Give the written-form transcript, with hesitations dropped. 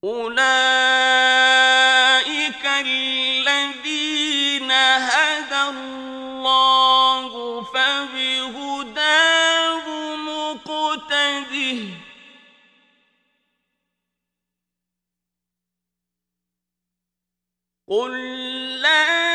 أولئك الذين هدى الله فبهداه مقتده قل لا